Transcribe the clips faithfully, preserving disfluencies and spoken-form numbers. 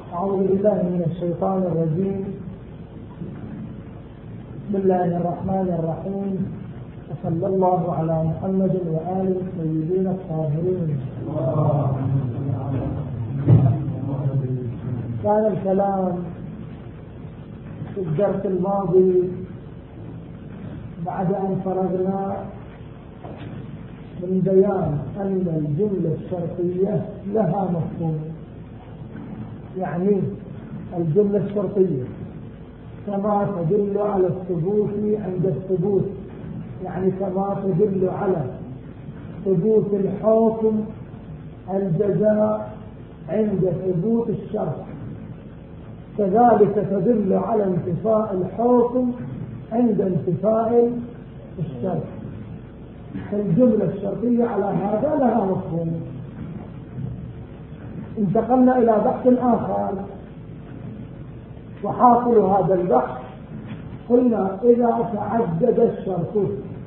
أعوذ بالله من الشيطان الرجيم. بسم الله الرحمن الرحيم، وصلى الله على محمد وآله الطيبين الطاهرين. كان الكلام في الدرس الماضي بعد أن فرغنا من بيان أن الجملة الشرطية لها مفهوم، يعني الجملة الشرطية كما تدل على الثبوت عند الثبوت، يعني كما تدل على ثبوت الحكم الجزاء عند ثبوت الشرط، كذلك تدل على انتفاء الحكم عند انتفاء الشرط. الجملة الشرطية على هذا لها مفهوم. انتقلنا إلى بحث آخر، وحاصل هذا البحث قلنا إذا تعدد الشرط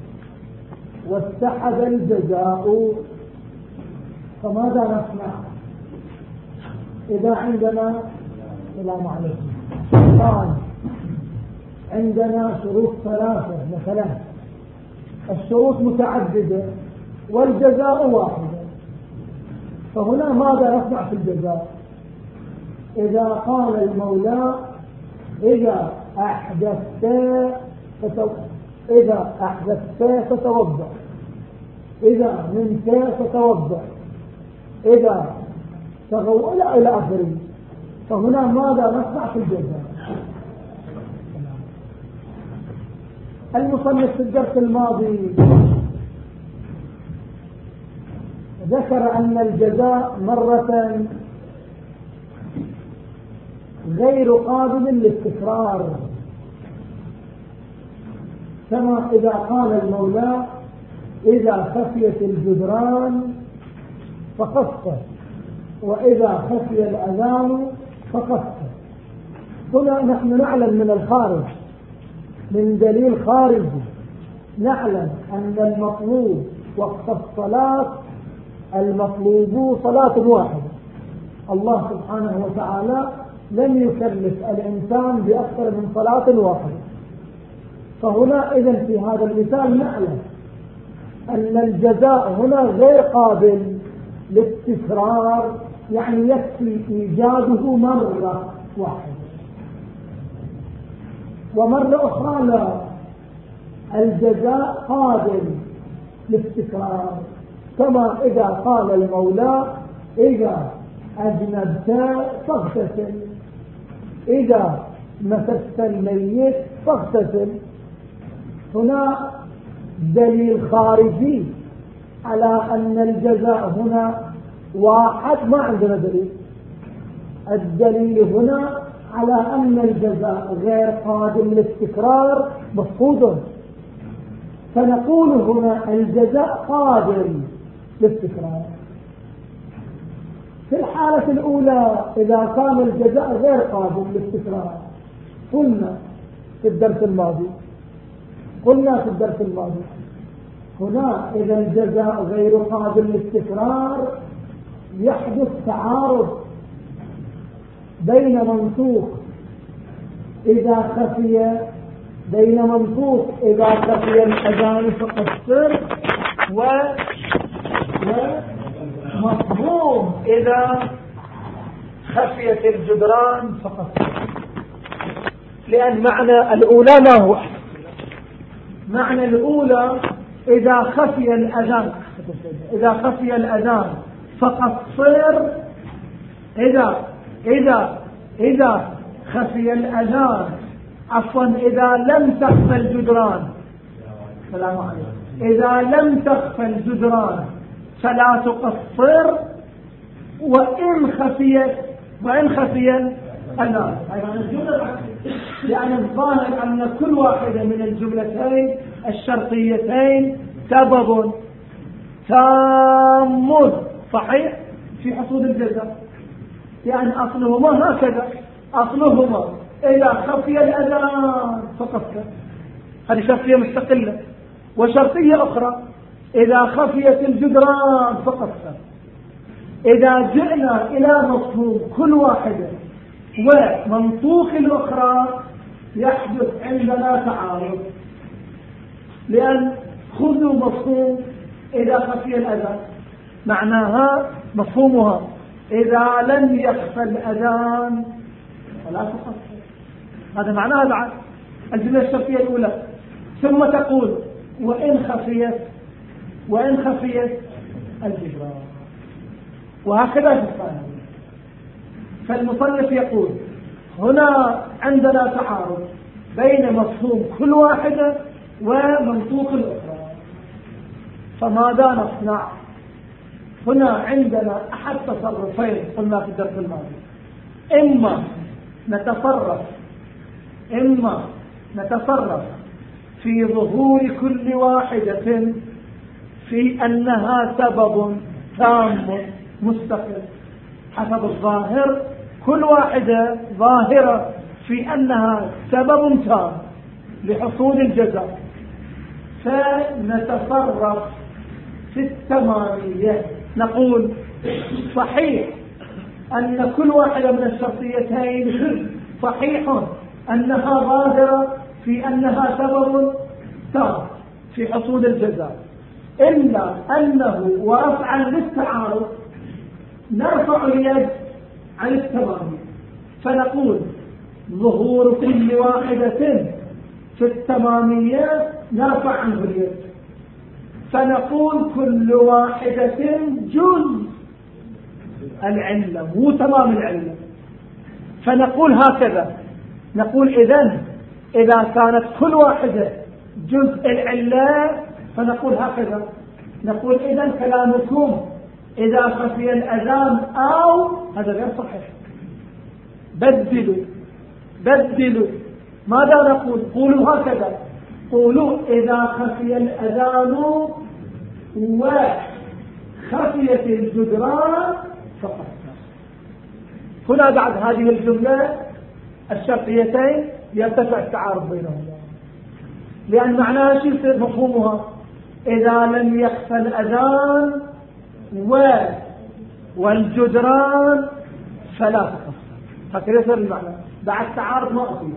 واتحد الجزاء فماذا نصنع؟ إذا عندنا السلام عليكم الآن عندنا شروط ثلاثة مثلا، الشروط متعددة والجزاء واحدة، فهنا ماذا نصنع في الجزاء؟ إذا قال المولى إذا أحدثت فتو... إذا أحدثت فتوضأ، إذا نمت فتوضأ، إذا تغول إلى آخره، فهنا ماذا نصنع في الجزاء؟ المصنف في الدرس الماضي ذكر أن الجزاء مرة غير قابل للتكرار، كما إذا قال المولى إذا خفيت الجدران فقصت، وإذا خفي الأذان فقصت. هنا نحن نعلم من الخارج، من دليل خارجي نعلم أن المطلوب وقت الصلاة المطلوب صلاة واحدة. الله سبحانه وتعالى لم يكلف الإنسان بأكثر من صلاة واحدة، فهنا إذن في هذا المثال نعلم أن الجزاء هنا غير قابل للتكرار، يعني يكفي إيجاده مرة واحدة. ومرة أخرى لا، الجزاء قابل للتكرار، كما إذا قال المولى إذا أجنبت فاغتسل، إذا مسست الميت فاغتسل. هنا دليل خارجي على أن الجزاء هنا واحد، ما عندنا دليل. الدليل هنا على أن الجزاء غير قادم للتكرار مفقود، فنقول هنا الجزاء قادم للتكرار. في الحالة الأولى إذا كان الجزاء غير قادم للتكرار قلنا في الدرس الماضي قلنا في الدرس الماضي هنا إذا الجزاء غير قادم للتكرار يحدث تعارض بين منطوق إذا خفي بين منطوق إذا خفي الأذان فقصر و ومفهوم إذا خفيت الجدران فقصر. لأن معنى الأولى ما هو؟ معنى الأولى إذا خفي الأذان إذا خفي الأذان فقصر، إذا إذا إذا خفي الأذان عفوا إذا لم تخفى الجدران السلام عليكم إذا لم تخفى الجدران فلا تقصر، وإن خفيت وإن خفي الأذان. يعني الظاهر أن كل واحدة من الجملتين الشرطيتين سبب تام صحيح في حصول الجزاء، يعني أصلهما هكذا، أصلهما إذا خفي الأذان فقصر، هذه شرطية مستقلة. وشرطية أخرى إذا خفيت الجدران فقصر. إذا جئنا إلى مفهوم كل واحدة ومنطوق الأخرى يحدث عندنا تعارض. لأن خذوا مفهوم إذا خفي الأذان، معناها مفهومها إذا لم يخفى الأذان فلا تقصر، هذا معناها بعد الجملة الشرطية الأولى. ثم تقول وإن خفيت وإن خفيت الجدران، وهكذا في الثانية. فالمصنف يقول هنا عندنا تعارض بين مفهوم كل واحدة ومنطوق الأخرى، فماذا نصنع؟ هنا عندنا أحد تصرفين قلنا في الدرس الماضي، إما نتصرف إما نتصرف في ظهور كل واحدة في أنها سبب تام مستقل حسب الظاهر، كل واحدة ظاهرة في أنها سبب تام لحصول الجزاء، فنتصرف في التمامية. نقول صحيح أن كل واحدة من الشرطيتين صحيح أنها ظاهرة في أنها سبب تام في حصول الجزاء، إلا أنه ورفعا للتعارض نرفع اليد عن التمام، فنقول ظهور كل واحدة في التمامية نرفع عنه اليد، فنقول كل واحدة جزء العلة مو تمام العلة. فنقول هكذا، نقول إذن إذا كانت كل واحدة جزء العلة فنقول هكذا، نقول إذن كلامكم إذا خفي الأذان أو هذا غير صحيح، بدلوا بدلوا. ماذا نقول؟ قولوا هكذا، قولوا إذا خفي الأذان وخفيت الجدران فقط. هنا بعد هذه الجملة الشرطيتين يرتفع التعارض بينهما، لأن معناها شيء يصير مفهومها إذا لم يخفى الأذان و والجدران فلا تخفى، هكذا يصير المعنى. بعد تعارض ما أصير.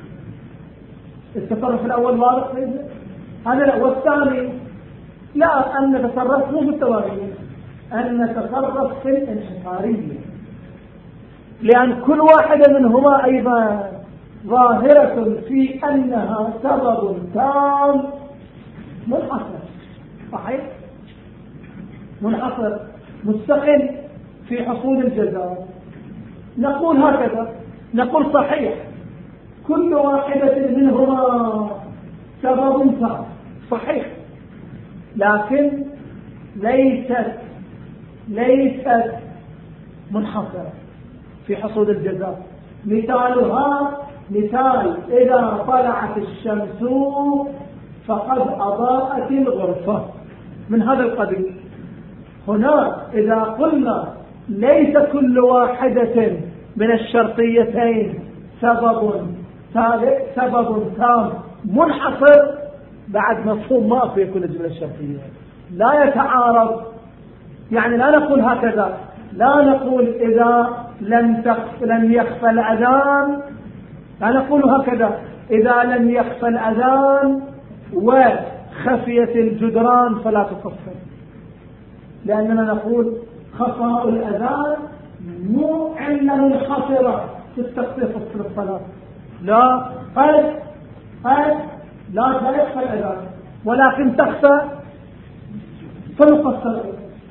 التصرف الأول واضح هذا لا، والثاني لا، أن نتصرف مو بالتواريخ، أن نتصرف في الانحصارية، لأن كل واحدة منهما أيضا ظاهرة في أنها سبب تام منحصر، صحيح منحصر مستقل في حصول الجزاء. نقول هكذا، نقول صحيح كل واحدة منهما سبب تام صحيح، لكن ليست ليست منحصرة في حصول الجزاء. مثالها مثال إذا طلعت الشمس فقد أضاءت الغرفة، من هذا القبيل. هنا إذا قلنا ليس كل واحدة من الشرطيتين سبب سبب تام منحصر، بعد مفهوم ما في كل الجملة الشرطية لا يتعارض. يعني لا نقول هكذا، لا نقول إذا لم تخف لم يخفى الأذان، لا نقول هكذا إذا لم يخفى الأذان وخفيت الجدران فلا تكفر، لأننا نقول خفاء الأذان مو علة منحصرة في التخفيف في الصلاة، لا قد قد لا يخفى الأذان ولكن تخفى فوق الصلاة.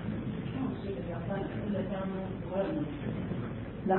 نعم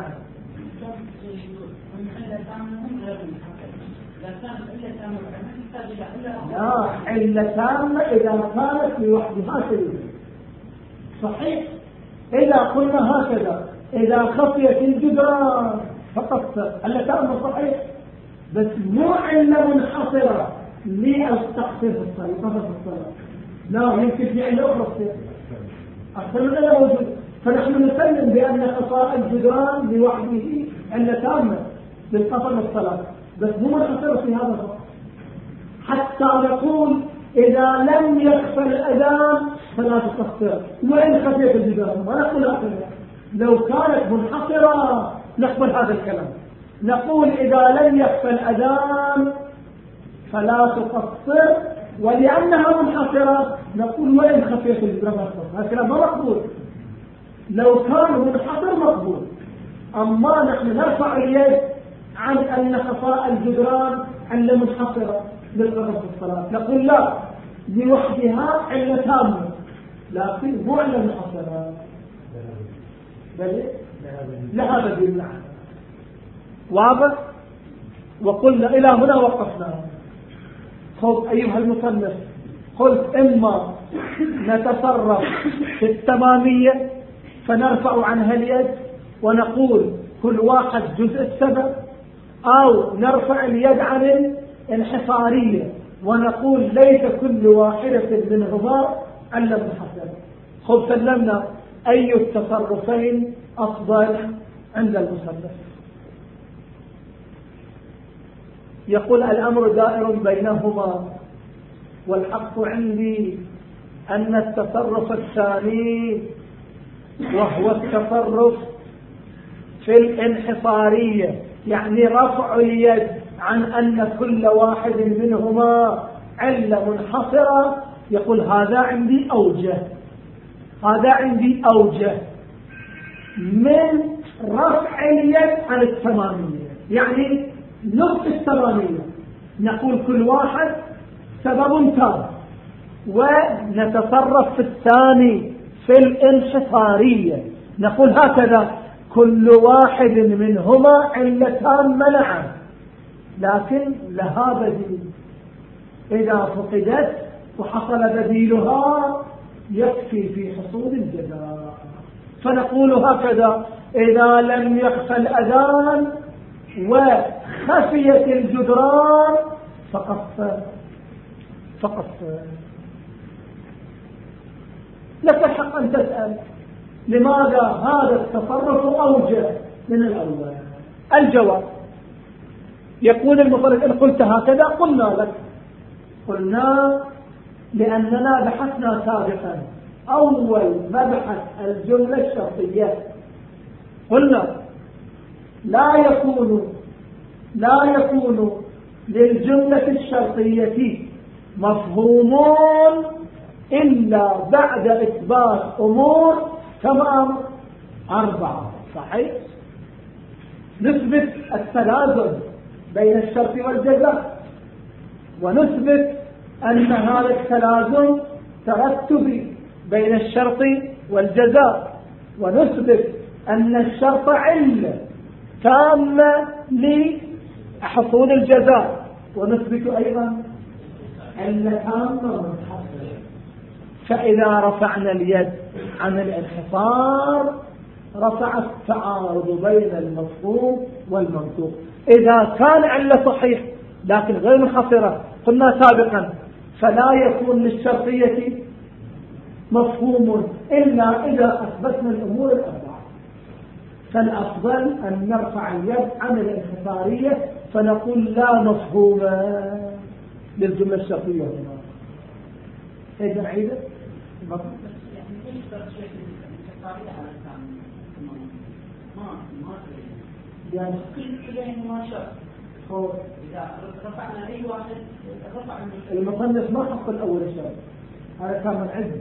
لا، علة تامة إذا كانت لوحدها سليمة صحيح. إذا قلنا هكذا إذا خفيت الجدران فقط علة تامة صحيح، بس مو علة منحصرة للتخفيف الصلاة في الصلاة، لا يمكن في علة أخرى أكثر من لا موجود. فنحن نسلم بأن خفاء الجدران لوحده علة تامة للقصر الصلاة، بس مو منحصرة في هذا الوقت. حتى نقول إذا لم يخفى الأذان فلا تقصر وإن خفيت الجدران، ما نقول هكذا. لو كانت منحصرة نقبل هذا الكلام، نقول إذا لم يخفى الأذان فلا تقصر، ولأنها منحصرة نقول وإن خفيت الجدران هذا الكلام ما مقبول. لو كان منحصر مقبول، أما نحن نرفع اليد عن أن خفاء الجدران علة منحصرة للقصر في الصلاة، نقول لا، لوحدها علة تامة لكن مو علة منحصرة، بل لهذا بالله. واضح؟ وقلنا إلى هنا وقفنا. خذ أيها المصنف، قلت إما نتصرف في التمامية فنرفع عنها اليد ونقول كل واحد جزء السبب، أو نرفع اليد عن الانحصارية ونقول ليس كل واحدة منهما علة منحصرة. خذ سلمنا أي التصرفين أفضل عند المصنف. يقول الأمر دائر بينهما، والحق عندي أن التصرف الثاني وهو التصرف في الانحصارية، يعني رفع اليد عن أن كل واحد منهما علة منحصرة، يقول هذا عندي أوجه، هذا عندي أوجه من رفع اليد عن التمامية، يعني نصف التمامية نقول كل واحد سبب تام، ونتصرف في الثاني في الانحصارية نقول هكذا كل واحد منهما علتان منعا لكن لها بديل، إذا فقدت وحصل بديلها يكفي في حصول الجزاء. فنقول هكذا إذا لم يخفى الأذان وخفيت الجدران فقط فقط لك الحق أن تسأل لماذا هذا التصرف أوجه من الأول. الجواب يقول المصنف إن قلت هكذا قلنا لك، قلنا لأننا بحثنا سابقا أول مبحث الجملة الشرطية، قلنا لا يكون لا يكون للجملة الشرطية مفهومون إلا بعد إثبات أمور كما أربعة. صحيح؟ نثبت التلازم بين الشرط والجزاء، ونثبت أن هذا التلازم ترتبي بين الشرط والجزاء، ونثبت أن الشرط علة تامة لحصول الجزاء، ونثبت أيضا علة تامة منحصرة. فإذا رفعنا اليد عن الانحصار رفع التعارض بين المفهوم والمنطوق. إذا كان علة صحيح لكن غير منحصرة قلنا سابقا فلا يكون للشرطية مفهوم إلا إذا أثبتنا الأمور الأربعة. فالأفضل أن نرفع اليد عن الانحصارية فنقول لا مفهوم للجملة الشرطية هنا. إذا عيدة يعني ما شاء هو إذا رفعنا أي واحد رفع المصنف ما حط الأول الشرط، هذا كان من عدة،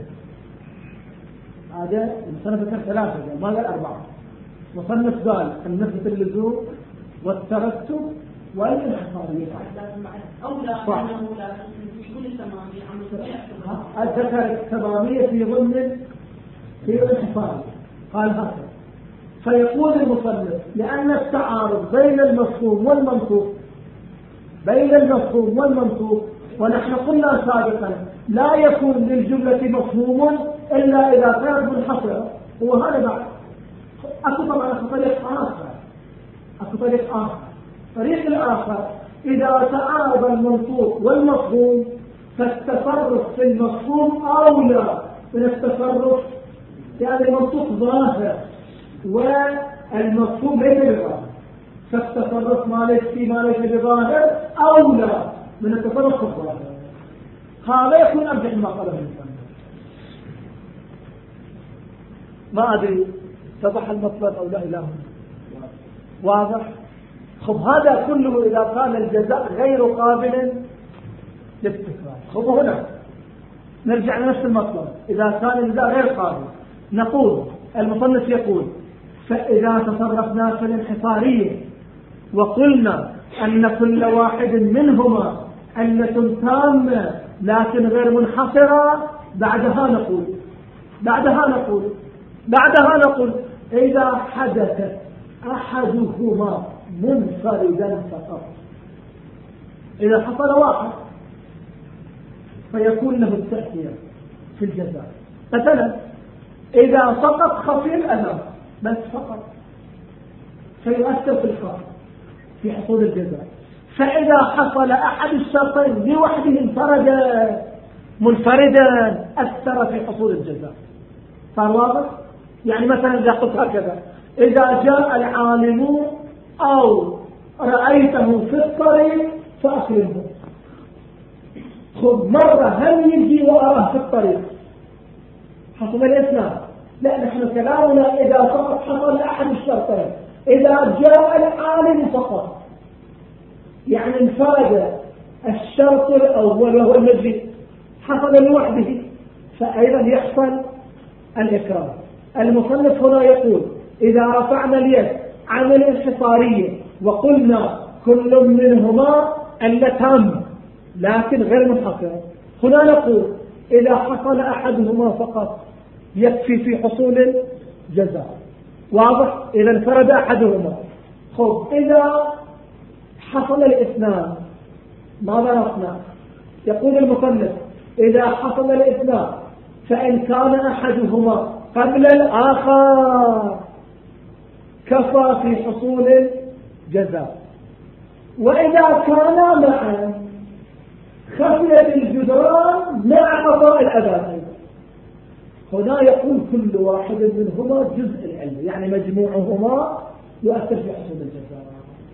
هذا المصنف كان ثلاثة ما قال أربعة. مصنف قال أن نثبت اللزوم والترتب والانحصارية. أولى أنه لا يكون التمامية الذكر التمامية في ضمن في الانحصارية قال هكذا. فيقول المصنف لأن التعارض بين المفهوم والمنطوق بين المفهوم والمنطوق ونحن قلنا سابقا لا يكون للجملة مفهوم إلا إذا كانت منحصرة. وهذا بعد أكو طبعا طريق آخر أكو طريق آخر طريق الآخر إذا تعارض المنطوق والمفهوم فالتصرف في المفهوم أولى من التصرف، يعني المنطوق ظاهر والمفهوم ليس بظاهر، فالتصرف ما ليس في ما ليس بظاهر أولى من التصرف الظاهر. هذا يكون أرجح ما قاله المصنف. ما أدري اتضح المطلب أو لا إله واضح؟ خب هذا كله إذا كان الجزاء غير قابل للتكرار. خب هنا نرجع لنفس المطلب، إذا كان الجزاء غير قابل نقول المصنف يقول فإذا تصرفنا في الانحصارية وقلنا أن كل واحد منهما علة تامة لكن غير منحصرة، بعدها نقول بعدها نقول بعدها نقول إذا حدث أحدهما منفردا فقط، إذا حصل واحد فيكون له التأثير في الجزاء. مثلا إذا سقط خفي الألم بس فقط فيؤثر في الخفي في حصول الجزاء. فإذا حصل أحد الشرطين لوحده انفردا منفردا أثر في حصول الجزاء. صار واضح؟ يعني مثلا إذا قلت هكذا: إذا جاء العالم أو رأيته في الطريق فأكرمه. خذ مرة هل يجي وأراه في الطريق حصل الإسلام؟ لا، نحن كلامنا إذا فقط حصل أحد الشرطين، إذا جاء العالم فقط يعني انفرد الشرط الأول وهو المجيء حصل لوحده فأيضا يحصل الإكرام. المصنف هنا يقول إذا رفعنا اليد عن الانحصارية وقلنا كل منهما اللتان لكن غير منحصرة، هنا نقول إذا حصل أحدهما فقط يكفي في حصول الجزاء. واضح؟ إذا انفرد أحدهما. خب إذا حصل الاثنان ماذا نصنع؟ يقول المصنف إذا حصل الاثنان فإن كان أحدهما قبل الآخر كفى في حصول الجزاء، وإذا كانا معا خفيت الجدران مع قضاء الأذان. هنا يقول كل واحد منهما جزء العلم، يعني مجموعهما يؤثر في حصول الجزاء.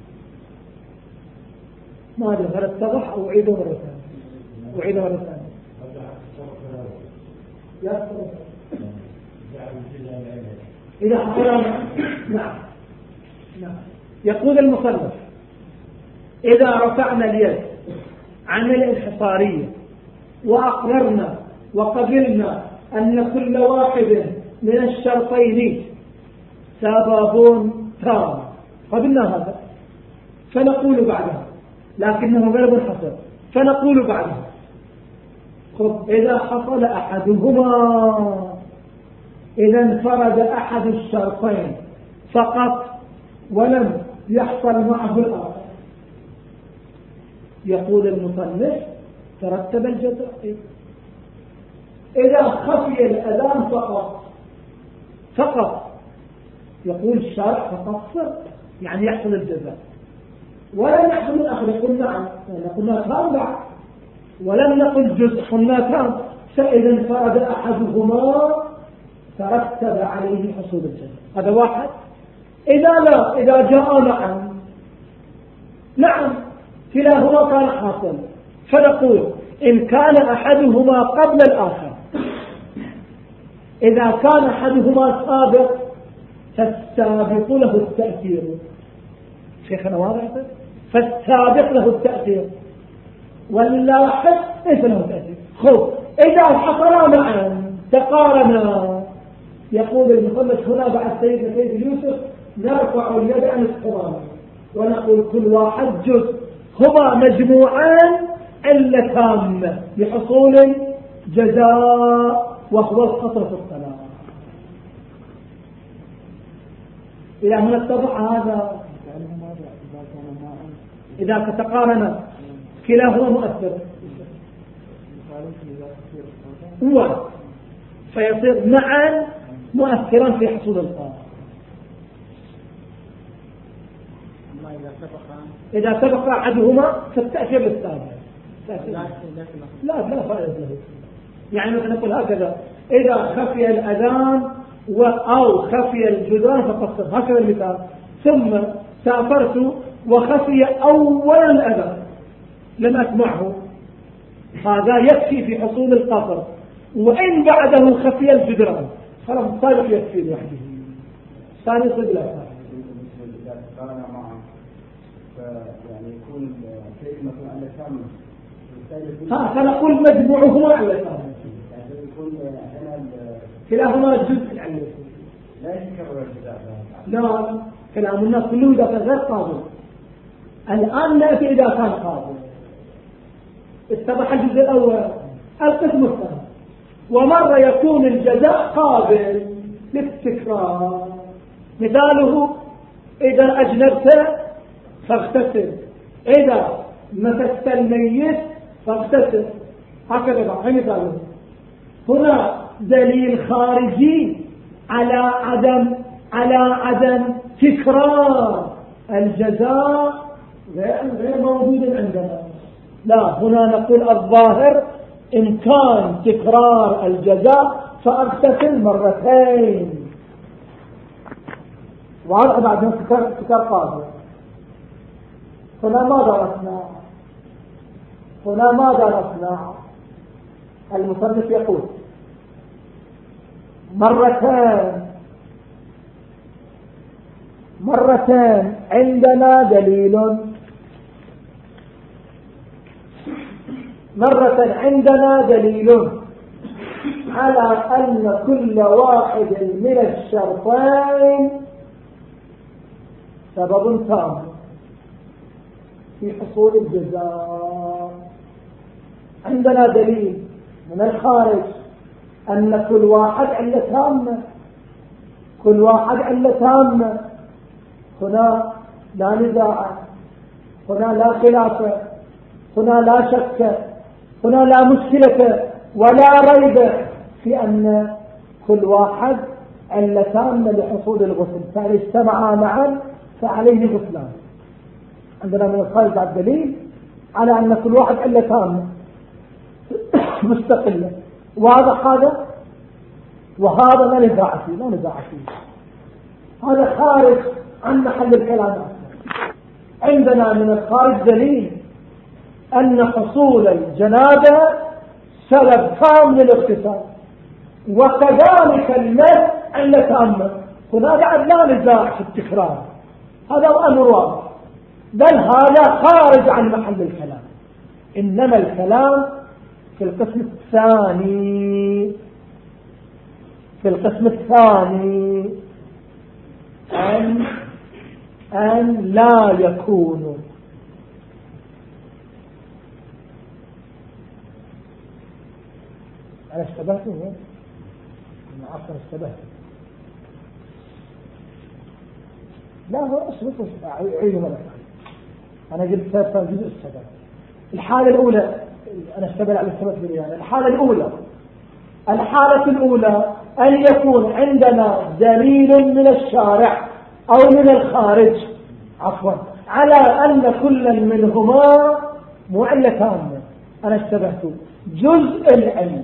ما أدري هل اتضح أو أعيده مرة ثانية؟ أعيده مرة ثانية. إذا حصل نعم نعم يقول المصنف إذا رفعنا اليد عن الانحصارية وأقررنا وقبلنا أن كل واحد من الشرطين سبب تام، قبلنا هذا، فنقول بعدها لكنه غير منحصر، فنقول بعدها خب إذا حصل أحدهما، إذا انفرد أحد الشرطين فقط ولم يحصل معه الآخر، يقول المصنف ترتب الجزاء. إذا خفي الأذان فقط فقط يقول الشارع فقط صر، يعني يحصل الجزاء، ولم يحصل الآخر يقول نعم، قلنا كان بعد ولم نقل جزء، قلنا كان. فإذا انفرد أحدهما ترتب عليه حصول الجزاء. هذا واحد. إذا لا، إذا جاء نعم نعم كلاهما كان حاصل، فنقول إن كان أحدهما قبل الآخر، إذا كان أحدهما سابق فالسابق له التأثير. شيخنا واضح؟ فالسابق له التأثير واللاحق ليس له تأثير. خب إذا حصلا معا تقارنا، يقول المصنف هنا بعد سيدنا سيد يوسف نرفع اليد عن القرآن ونقول كل واحد جزء، هما مجموعان علتان بحصول جزاء وهو القطر في الصلاة. إلى هنا اتضح هذا. إذا تقارن كلاهما مؤثر هو فيصير معا مؤثرا في حصول القاء. إذا سبق أحدهما فالتأثير للسابق. لا لا فائدة له. يعني مثلا نقول هكذا: إذا خفي الأذان أو خفي الجدران فقصر، هكذا المثال. ثم سافرت وخفي أول الأذان لم أسمعه، هذا يكفي في حصول القصر. وإن بعده خفي الجدران خلاص السابق يكفي لوحده، ثاني صدق لا كان معه يعني يكون كلمة علة تامة. ها سنقول مجموعهما علة تامة. يعني يكون هنا كلاهما جزء العلة. لا يتكرر الجزاء. لا كلام الناس كله إذا كان غير قابل. الآن نأتي إذا كان قابل. اتضح الجزء الأول. القسم الثاني. ومرة يكون الجزاء قابل للتكرار. مثاله إذا أجنبت فاغتسل، إذا مسست الميت فاغتسل، هكذا بقى مثاله. هنا دليل خارجي على عدم على عدم تكرار الجزاء غير غير موجود عندنا. لا، هنا نقول الظاهر إن كان تكرار الجزاء فاغتسل مرتين، وهذا بعد تكرار تكرار قادر. هنا ماذا نصنع؟ هنا ماذا نصنع؟ المصنف يقول مرتين مرتين عندنا دليل مرة عندنا دليل على أن كل واحد من الشرطين سبب تام في حصول الجزاء. عندنا دليل من الخارج أن كل واحد علة تامة، كل واحد علة تامة. هنا لا نزاع، هنا لا خلاف، هنا لا شك، هنا لا مشكلة ولا ريب في أن كل واحد علة تامة لحصول الغسل، فإن اجتمعا معا فعليه غسلان. عندنا من الخارج الدليل على أن كل واحد علة تامة مستقلة، واضح هذا؟ وهذا لا نزاع فيه، لا نزاع فيه، هذا خارج عن محل الكلام. عندنا من الخارج دليل أن حصول الجنابة سبب تام للاغتسال، وكذلك المس علة تامة. هنا بعد لا نزاع في التكرار، هذا أمر واضح، بل هذا خارج عن محل الكلام. إنما الكلام في القسم الثاني في القسم الثاني أن أن لا يكون أنا اشتبهت هنا أنا عصر اشتبهت لا هو أصبح عينه ملك. أنا قلت ثالثة جزء السبب. الحالة الأولى أنا اشتبه على السبب يعني. الحالة الأولى الحالة الأولى أن يكون عندنا دليل من الشارع أو من الخارج عفوا على أن كل منهما معلتان. أنا اشتبهت جزء العلة.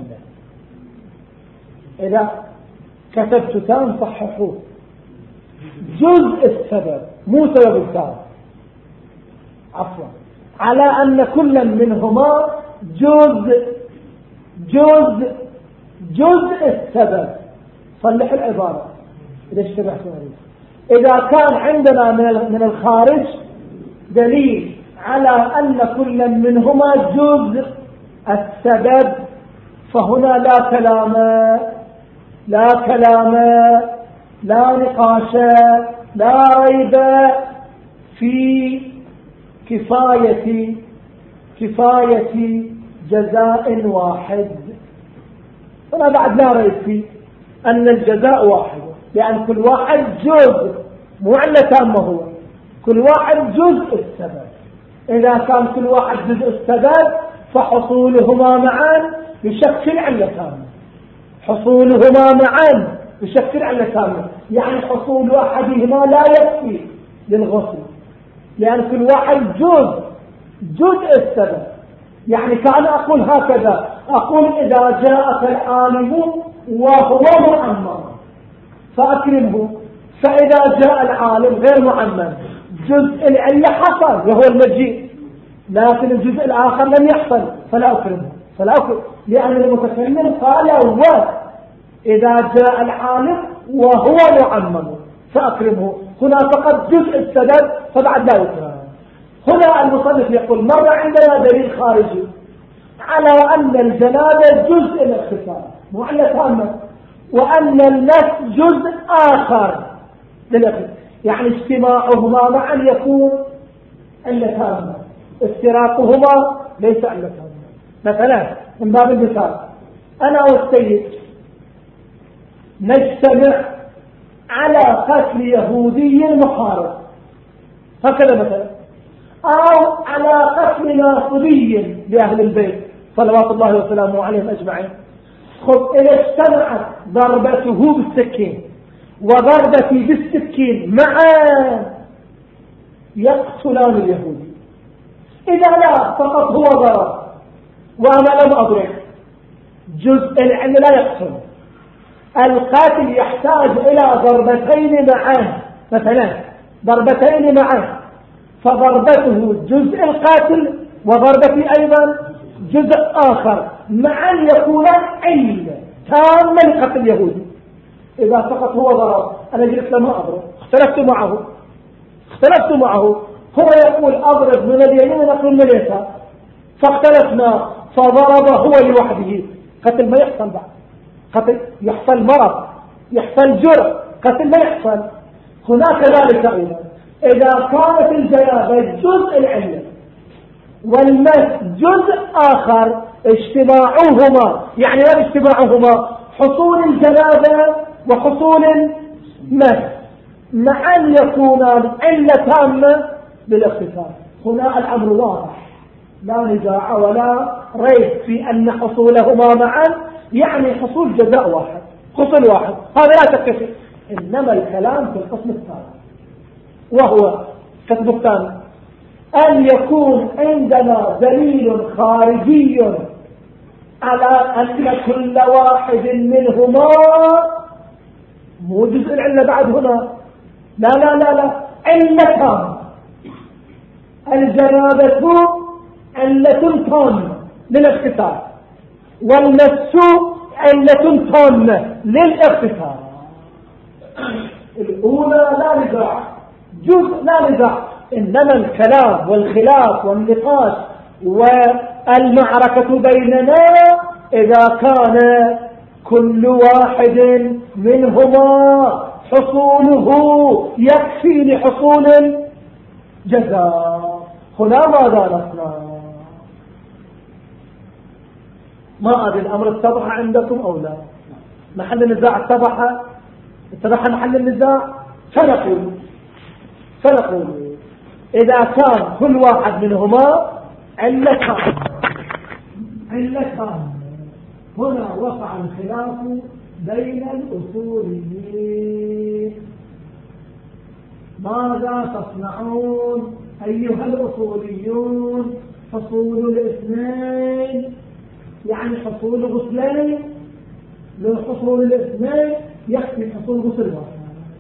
إذا كتبت تام صححوه، جزء السبب مو سبب التام، عفوا على أن كل منهما جزء جزء جزء السبب. صلح العبارة إذا اشتبهت عليه. إذا كان عندنا من الخارج دليل على أن كل منهما جزء السبب فهنا لا كلام لا كلام لا نقاش لا ريب في كفاية كفاية جزاء واحد. هنا بعد لا ريب في أن الجزاء واحد، لأن كل واحد جزء مو علة تامة، هو كل واحد جزء السبب. إذا كان كل واحد جزء السبب فحصولهما معا يشكل علة تامة، حصولهما معا يشكل علة تامة، يعني حصول أحدهما لا يكفي للغسل، لأن كل واحد جزء جزء السبب. يعني كان أقول هكذا، أقول إذا جاءك العالم وهو معمر فأكرمه، فإذا جاء العالم غير معمر جزء العلة حصل وهو المجيء، لكن الجزء الآخر لم يحصل فلا أكرمه فلا أكرمه لأن المتكلم قال هو إذا جاء العالم وهو معمر، سأكرمه. هنا فقط جزء السبب فبعد لا يكرم. هنا المصنف يقول مر عندنا دليل خارجي على أن الجنابة جزء الاغتسال مو علة تامة، وأن المس جزء آخر للأغتسال، يعني اجتماعهما معا يكون علة تامة، افتراقهما ليس علة تامة. مثلا من باب المثال أنا والسيد نجتمع على قتل يهودي محارب هكذا مثلا، أو على قتل ناصبي لأهل البيت صلوات الله وسلامه عليهم أجمعين. خذ إذا اجتمعت ضربته بالسكين وضربتي بالسكين معا يقتلان اليهودي. إذا لا فقط هو ضرب وأنا لم أضرب، جزء العلم لا يقتل. القاتل يحتاج إلى ضربتين معا، مثلا ضربتين معا، فضربته جزء القاتل وضربتي أيضا جزء آخر معا يكون علة تامة لقتل اليهودي. إذا فقط هو ضرب أنا جلست لما أضرب، اختلفت معه اختلفت معه هو يقول أضرب من اليمين ونقول من اليسار، فاختلفنا فضرب هو لوحده، قتل ما يحصل بعد، قتل يحصل مرض يحصل جرح، قتل ما يحصل. هناك ذلك أيضا إذا كانت الجنابة جزء العلة والمس جزء آخر اجتماعهما، يعني ما اجتماعهما حصول الجنابة وحصول المس معا يكونان علة تامة للاغتسال. هنا الأمر واضح لا نزاع ولا ريب في أن حصولهما معا يعني حصول جزاء واحد، حصول واحد، هذا لا تكفي. إنما الكلام في القسم الثاني وهو القسم الثاني أن يكون عندنا دليل خارجي على أن كل واحد منهما مو جزء العلة بعد هنا، لا لا لا لا علتان. الجنابة علة تامة للاغتسال والمس علة تامة للاغتسال. الأولى لا نزاع، جزء لا نزاع، إنما الكلام والخلاف والنقاش والمعركة بيننا إذا كان كل واحد منهما حصوله يكفي لحصول الجزاء. هنا ماذا نصنع؟ ما أدري الأمر اتضح عندكم أو لا؟ محل النزاع اتضح اتضح محل النزاع. فنقول فنقول إذا كان كل واحد منهما علتان علتان هنا وقع الخلاف بين الأصوليين. ماذا تصنعون أيها الأصوليون؟ حصول الاثنين يعني حصول غسلين، لو حصول الاثنين يكفي حصول غسل واحد.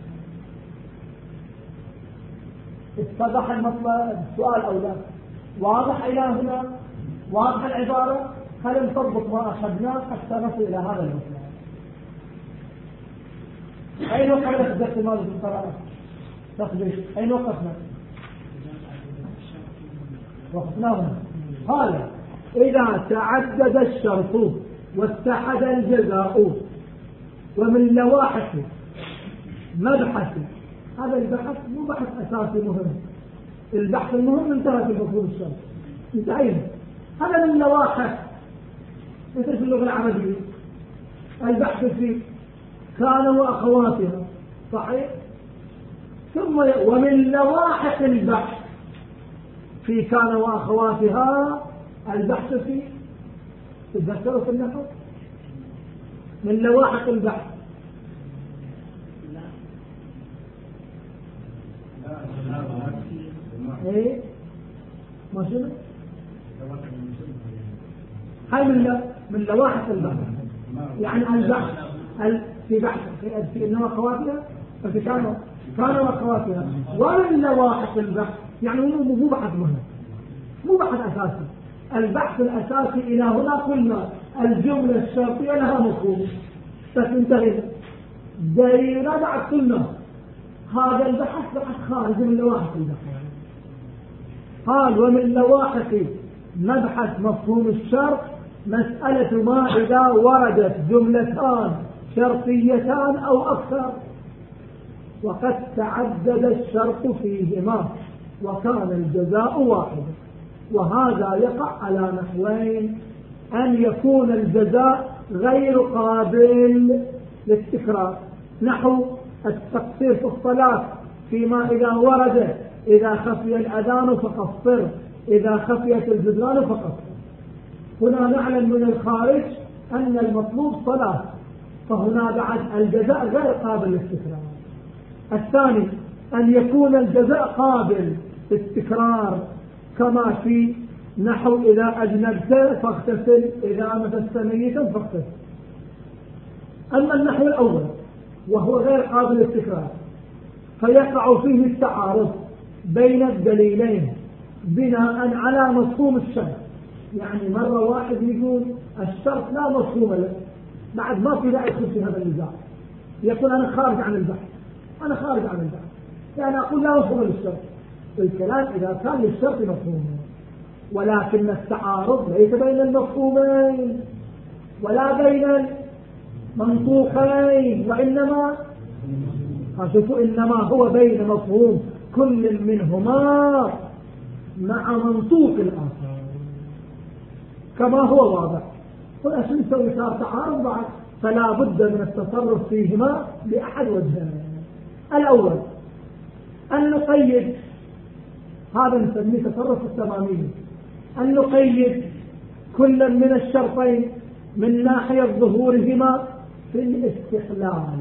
اتضح المطلب السؤال أو لا؟ واضح إلى هنا؟ واضح العبارة؟ خلينا نطبق ما أخذناه حتى نصل إلى هذا المطلب. أين وقفنا في الدرس الماضي في القراءة؟ تقديش أين وقفنا؟ وقفنا هنا. قال إذا تعدد الشرط واتحد الجزاء ومن لواحق مبحث. هذا البحث مو بحث أساسي مهم، البحث المهم انتهى في مفهوم الشرط انتهينا. هذا من لواحق مثل في اللغة العربية البحث في كان وأخواتها صحيح، ثم ومن لواحق البحث في كان وأخواتها البحث في تذكروا في النحو من لواحق البحث. ايه ما شنو هاي من من لواحق البحث، يعني البحث في بحث في انما خواتها في كانوا كانوا وخواتها. ومن لواحق البحث يعني مو بحث مهم، مو بحث اساسي. البحث الاساسي الى هنا قلنا الجمله الشرطيه لها مفهوم بس انتهينا. دايره بعد قلنا هذا البحث بحث خارج من لواحق البحث. قال ومن لواحق مبحث مفهوم الشرط مسألة ما إذا وردت جملتان شرطيتان أو أكثر وقد تعدد الشرط فيهما وكان الجزاء واحدا. وهذا يقع على نحوين: أن يكون الجزاء غير قابل للتكرار، نحو التقصير في الصلاة فيما إذا ورد إذا خفي الأذان فقصر، إذا خفيت الجدران فقصر. هنا نعلم من الخارج أن المطلوب صلاة، فهنا بعد الجزاء غير قابل للتكرار. الثاني أن يكون الجزاء قابل للتكرار كما في نحو إذا أجنبت فاغتسل، إذا مسست ميتا فاغتسل. أما النحو الأول وهو غير قابل للتكرار فيقع فيه التعارض بين الدليلين بناء على مفهوم الشرط. يعني مرة واحد يقول الشرط لا مفهوم له، بعد ما في داعي يدخل في هذا النزاع، يقول أنا خارج عن البحث، أنا خارج عن البحث، يعني أقول لا مفهوم للشرط. الكلام إذا كان للشرط مفهوم، ولكن التعارض ليس بين المفهومين ولا بين المنطوقين، وإنما شوفوا إنما هو بين مفهوم كل منهما مع منطوق الآخر كما هو واضح. هنا شو نسوي؟ صار تعارض بعد، فلا بد من التصرف فيهما بأحد وجهين. الأول أن نقيد، هذا نسميه تصرف التمامي، أن نقيد كل من الشرطين من ناحية ظهورهما في الاستقلال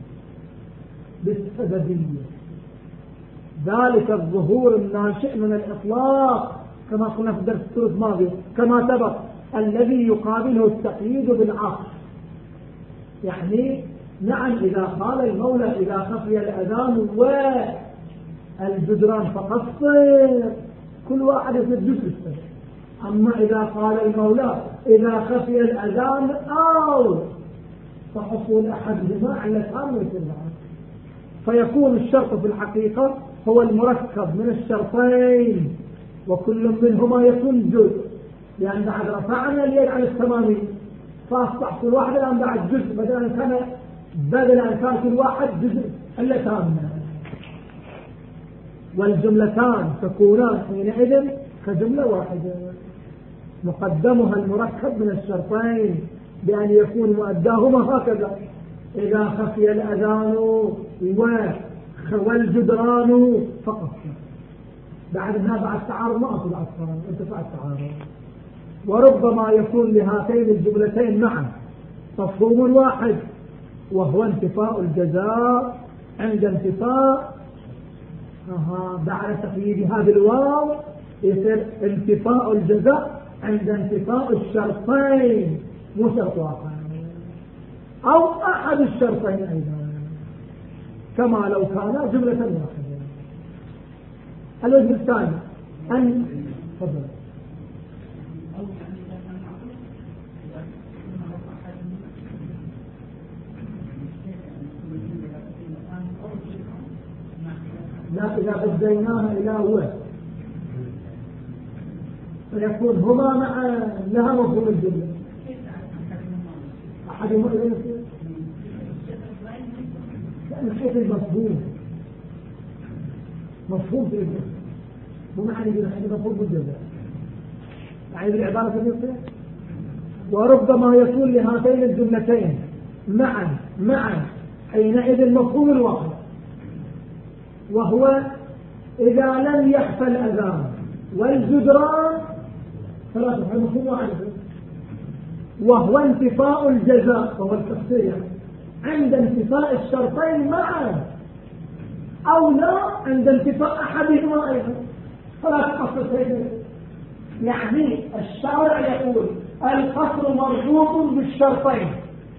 بالسببية، ذلك الظهور الناشئ من الإطلاق كما قلنا في الدرس الثالث الماضي كما سبق، الذي يقابله التقييد بالعقل. يعني نعم إذا قال المولى إذا خفي الأذان والجدران فقصر، كل واحد يصير جزء السبب. أما إذا قال المولى إذا خفي الأذان أو فحصول أحدهما على الآن ويصير معه، فيكون الشرط في الحقيقة هو المركب من الشرطين وكل منهما يكون جزء، لأن بعد رفعنا اليد عن التمامي فأصبح كل واحد الآن بعد جزء، بدل أن كان بدل أن كان كل واحد جزء إلا تامنا، والجملتان تكونان حينئذ كجملة واحدة مقدمها المركب من الشرطين بأن يكون مؤداهما هكذا: إذا خفي الأذان والجدران فقط. بعد هذا بعد التعارض ما أصل العصران انتفع التعارض. وربما يكون لهاتين الجملتين معا مفهوم واحد وهو انتفاء الجزاء عند انتفاء آه بعد تقييد هذه الواو يصير انتفاء الجزاء عند انتفاء الشرطين، مو شرط واحد أو أحد الشرطين أيضا، كما لو كان جملة واحدة. الوجه الثاني أن تفضل لا إذا بديناها إلى هو فيكون هما مع لها مفهوم الجملة. أحد ما إذا يصير لأن الشيء المفهوم مفهوم في الجملة مو معنى يقول حين مفهوم بالجزاء، يعني بالعبارة النصية. وربما يكون لهاتين الجملتين معا معا حينئذ مفهوم الواحد، وهو إذا لم يخفى الأذان والجدران ثلاثة في مفهوم واحد، وهو انتفاء الجزاء وهو التفسير عند انتفاء الشرطين معا أو لا عند انتفاء أحدهما أيضا، فلا تقصر شيء. يعني الشارع يقول القصر مربوط بالشرطين،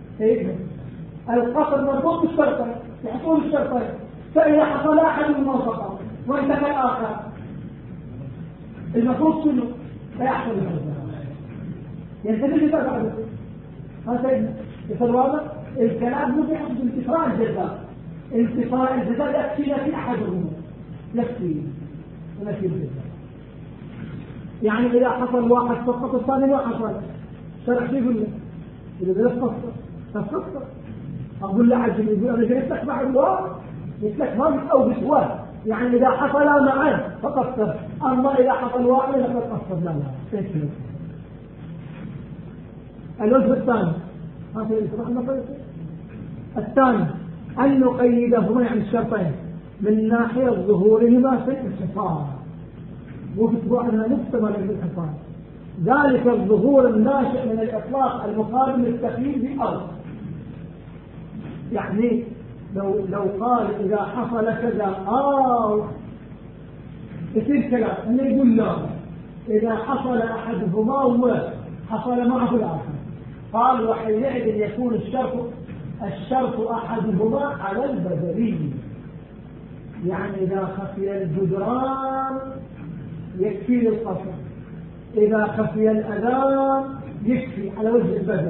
القصر مربوط بالشرطين يحصل الشرطين، فإذا حصل أحدهما فقط وانتفى الآخر المفروض شنو؟ لا يحصل الجزاء. ينتبه لذلك بعد هذا يصير واضح. الكلام مو بيحصل انتفاء الجزاء، انتفاء الجزاء يكفي لك أحدهم يكفي لك الجزاء. يعني إذا حصل واحد فقط الثاني ما حصل شرح شيء يقول له إذا بدأت تفصل تفصل أقول له عجل يقول أنا جيت لك بعد الواحد جيت لك ما أو بسوال. يعني إذا حصل معا فقصر، أما إذا حصل واحد لقد قصر. لا لا الوجه الثاني هذا الإسراء الثاني أن نقيدهما يعني الشرطين من ناحية ظهورهما في الانحصار وفي بعضنا مكتمل بالانحصار. ذلك الظهور الناشئ من الإطلاق المقابل للتخيير بأرض. يعني لو لو قال إذا حصل كذا آه يصير كلام أنه يقول لا إذا حصل أحدهما وحصل معه الآخر قال وحينئذ يكون الشرط الشرط أحدهما على البدلي. يعني إذا خفي الجدران يكفي للقصر، إذا خفي الأذان يكفي على وجه البدل.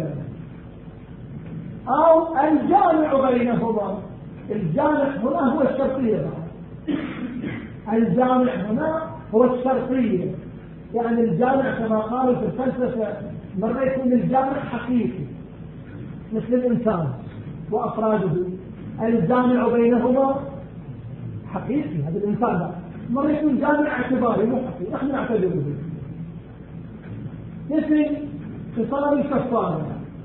أو الجامع بينهما، الجامع هنا هو الشرطية بقى. الجامع هنا هو الشرطية، يعني الجامع كما قالوا في الفلسفة مرة يكون الجامع حقيقي مثل الإنسان وأفراده، الجامع بينهما حقيقي هذا الإنسان بقى. مرة يكون جامع اعتباري مو حقيقي نحن نعتبره به. مثل خصال الكفارة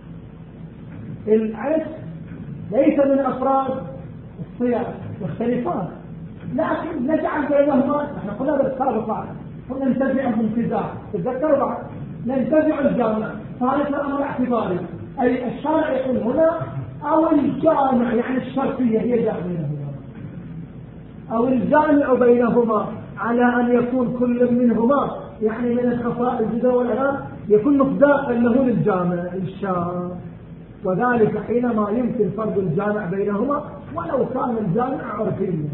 العشق ليس من أفراد الصيام مختلفات، لكن نجعل بينهما نحن قلنا بالسابقة قلنا ننتزع الانتزاع تذكروا بعض ننتزع الجامع فهذا أمر اعتباري أي الشارع يكون هنا أو الجامع يعني الشرطية هي جامع بينهما أو الجامع بينهما على أن يكون كل منهما يعني من الخفاء الجدى والألام يكون مصداقا له للجامع الشارع. وذلك حينما يمكن فرض الجامع بينهما ولو كان الجامع عرفيا.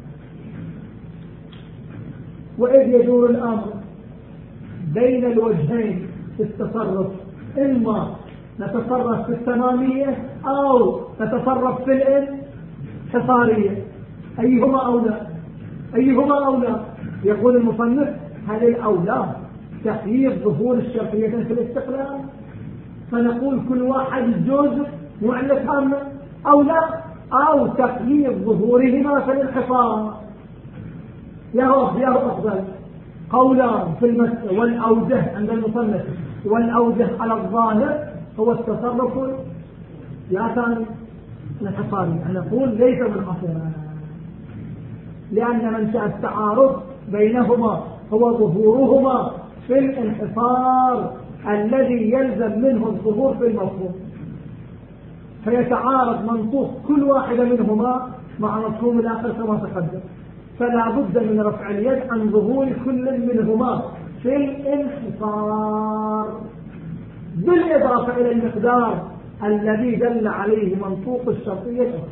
وإذ يدور الأمر بين الوجهين في التصرف، إما نتصرف في التمامية أو نتصرف في الانحصارية، أيهما أولى أيهما أولى يقول المصنف هل الأولى تحييد ظهور الشرطية في الاستقلال فنقول كل واحد جزء معلة تامة أو لا، أو تحييد ظهورهما في الانحصار. يا رب يا رب أفضل قولان في المسألة والأوجه عند المصنف والأوجه على الظاهر هو التصرف يا ثاني الانحصاري. نقول ليس منحصرا لأن منشأ التعارض بينهما هو ظهورهما في الانحصار الذي يلزم منه الظهور في المفهوم، فيتعارض منطوق كل واحدة منهما مع مفهوم الآخر كما تقدم، فلا بد من رفع اليد عن ظهور كل منهما في الانحصار بالإضافة إلى المقدار الذي دل عليه منطوق الشرطية الأخرى.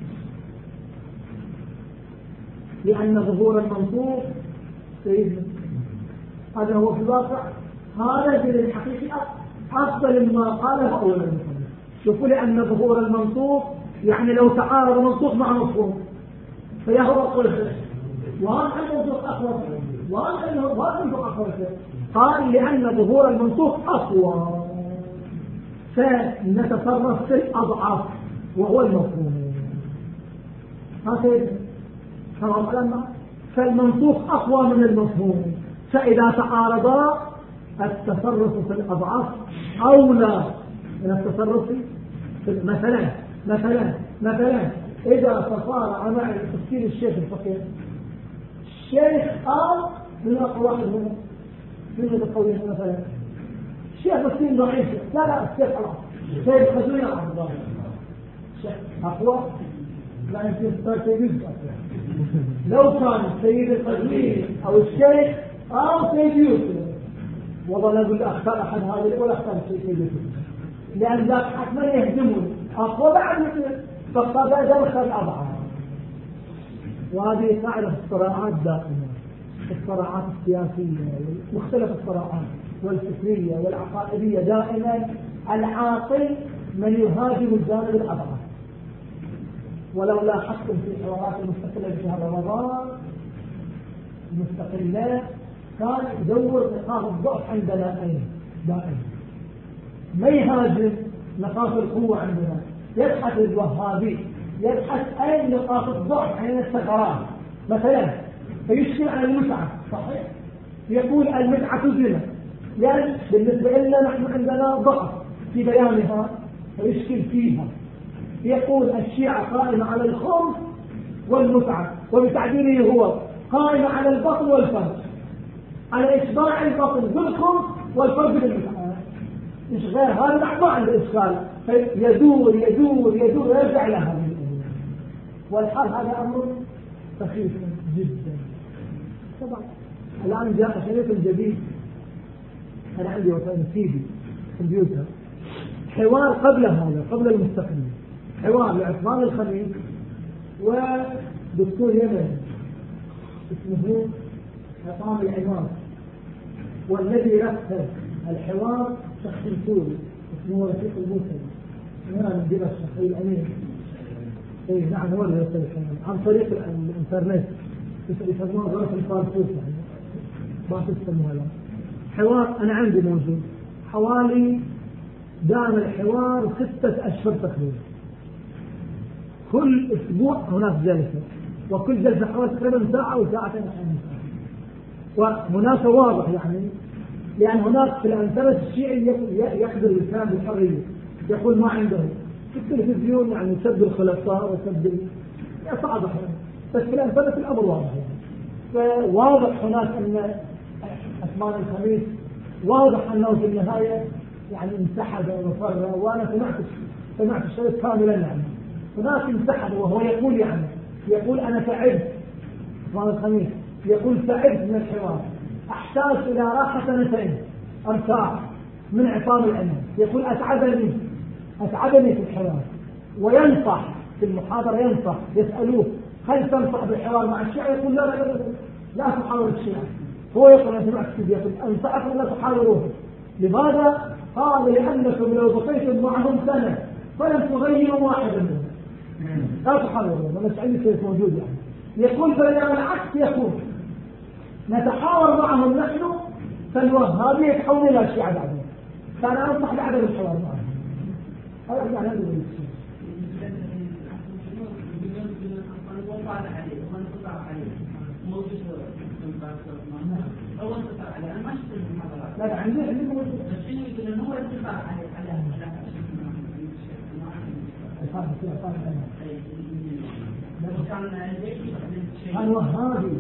لأن ظهور المنطوق سيدنا هذا هو في الواقع هذا في الحقيقة أفضل ما قاله أولا المصنف. شوفوا لأن ظهور المنطوق يعني لو تعارض منطوق مع مفهوم فيهو أقول خير وهذا المنطوق أقوى وهذا المنطوق أقوى خير. قال لأن ظهور المنطوق أقوى فنتصرف في الأضعاف وهو المفهوم. هذا فالمنطوق أقوى من المفهوم، فإذا تعارضا التصرف في الأضعاف أولى من التصرف في مثلا مثلا مثلا إذا تصارع مع تفسير الشيخ الفقيه الشيخ قال من أقوى واحد منه من القولين مثلا الشيخ مسكين ضعيف لا لا الشيخ الله الشيخ خزوني أفضل أقوى لا يمكن تجد لو كان السيد القزويني أو الشيخ أو سيد يوسف والله نقول أختار أحد هذه ولا أختار سيد يوسف لأن ذاك حتما يهزمون أقوى بعد مثل فقد دخل أضعاف. وهذه قاعدة الصراعات دائما الصراعات السياسية مختلف الصراعات والفكرية والعقائدية دائما العاقل من يهاجم الجانب الأضعف ولو لاحظتم في الحوارات المستقلة بشهر رمضان المستقلة كان يدور نقاط الضعف عندنا أين دائما، ما يهاجم نقاط القوة عندنا، يبحث الوهابي يبحث أين نقاط الضعف عند الثغرات مثلا، فيشكل على المتعة. صحيح، يقول المتعة زنا، يعني بالنسبة لنا نحن عندنا ضعف في بيانها فيشكل فيها. يقول الشيعة قائمة على الخمس والمتعة، وبتعبيره هو قائمة على البطن والفرج، على إشباع البطن بالخمس والفرج بالمتعة، مش غير هذا ما عنده إشكال، فيدور يدور يدور ويرجع إلى هذه الأمور. والحال هذا أمر سخيف جدا. طبعا الآن جاء شريط جديد، أنا عندي وسائل سيدي كمبيوتر، حوار قبل هذا قبل المستقبل، حوار لعثمان الخميس ودكتور يمني اسمه عصام العماد، والذي رتب الحوار شخص سوري اسمه رفيق الموسى هنا من دمشق الأمين. اي نعم، هو اللي يرسل الحوار عن طريق الانترنت، يسموها غرف الفارسوس، يعني ما تسموها لا حوار. أنا عندي موجود حوالي دام الحوار ستة أشهر تقريبا، كل أسبوع هناك جلسة، وكل جلسة حوالي تقريبا ساعة أو ساعتين خمسة، وهناك واضح يعني، لأن هناك في الانترنت الشيعي يقدر الإنسان بالحرية، يقول ما عنده في التلفزيون يعني سد الخلفاء وسد صعب يعني، بس في الانترنت الأمر واضح يعني. فواضح هناك أن عثمان الخميس واضح أنه في النهاية يعني انسحب وفر، وأنا سمعت سمعت الشريط كاملا يعني، هناك انسحب وهو يقول يعني يقول أنا تعبت، عثمان الخميس يقول تعبت من الحوار، أحتاج إلى راحة سنتين أرتاح من عصام العماد، يقول أتعبني أتعبني في الحوار، وينصح في المحاضرة ينصح، يسألوه هل تنصح بالحوار مع الشيعة؟ يقول لا لا لا لا, لا تحاور الشيعة. هو يقول أنا سمعت كيف يقول أنصحكم لا تحاوروه. لماذا؟ قال لأنكم لو بقيتم معهم سنة فلن تغيروا واحدا منهم، لا تحاوروا. أنا مش عندي شيء موجود يعني. يقول بينما العكس يكون نتحاور معهم نحن فالوهابية يتحولون إلى الشيعة بعدين، فأنا أنصح بعدم الحوار معهم. هذا يعني هذا الشيء. لا عندي عندي موجود. الشيء يقول إنه هو يتفق على على على كان وهابي.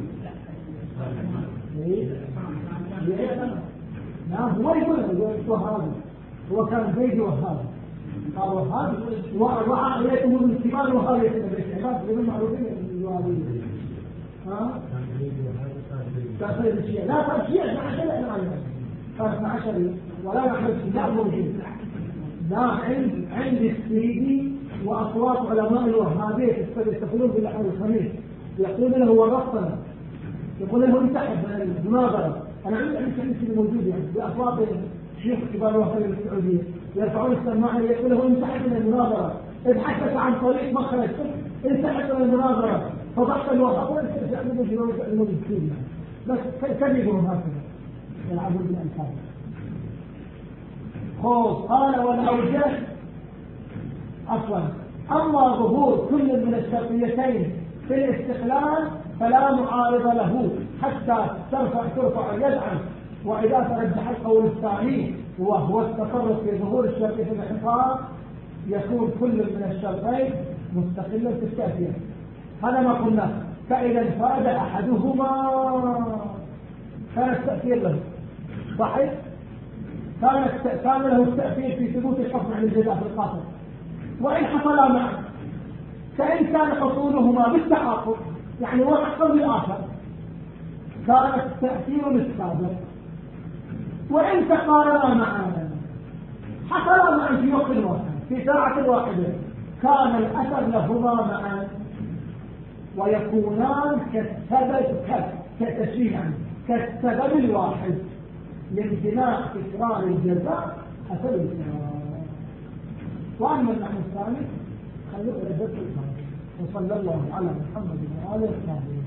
لا هو يقول وهابي، هو كان زيد وهابي، قال وهابي ووعى إليكم من كبار وهابية العباد غير معروفين الوهابيين. ها؟ تأخير الشيء لا تأخير عشرة أنا عارف صار عشرة ولا نحن لا موجود. لا عند عند السيدي وأصوات علماء الوهابية يستخدمون في الأحوال الخميس يقول له ورطنا، يقول له انسحب من المناظرة. أنا عندي عندي شيء موجود يعني بأصوات شيخ كبار الوهابية السعودية يرفعون السماعة يقول له انسحب من المناظرة، ابحث عن طريق مخرج، انسحب من المناظرة، فضحت الوهابية الموجود فيه بس كم يقولون هكذا يلعبون بالألفاظ. خوف قال والأوجه أصلا أما ظهور كل من الشرطيتين في الاستقلال فلا معارض له حتى ترفع ترفع اليد عنه، وإذا ترجح القول الثاني وهو التصرف في ظهور الشرطية في الانحصار يكون كل من الشرطين مستقلا في التأثير. هذا ما قلنا، فإذا انفرد أحدهما كان التأثير له صحيح، كان له التأثير في ثبوت الحكم عن الجزاء في القاتل، وإن حصلا معا فإن كان حصولهما بالتعاقب يعني واحد قبل الآخر كان التأثير للسابق، وإن تقارنا معا حصلا معا في وقت واحد في ساعة واحدة كان الأثر لهما معا ويكونان كالسبب كتشريعا كالسبب الواحد لامتناع تكرار الجزاء أثر الإسلام. وأما النحو الثاني خلوه إلى الدرس الثاني. وصلى الله على محمد وآله وصحبه.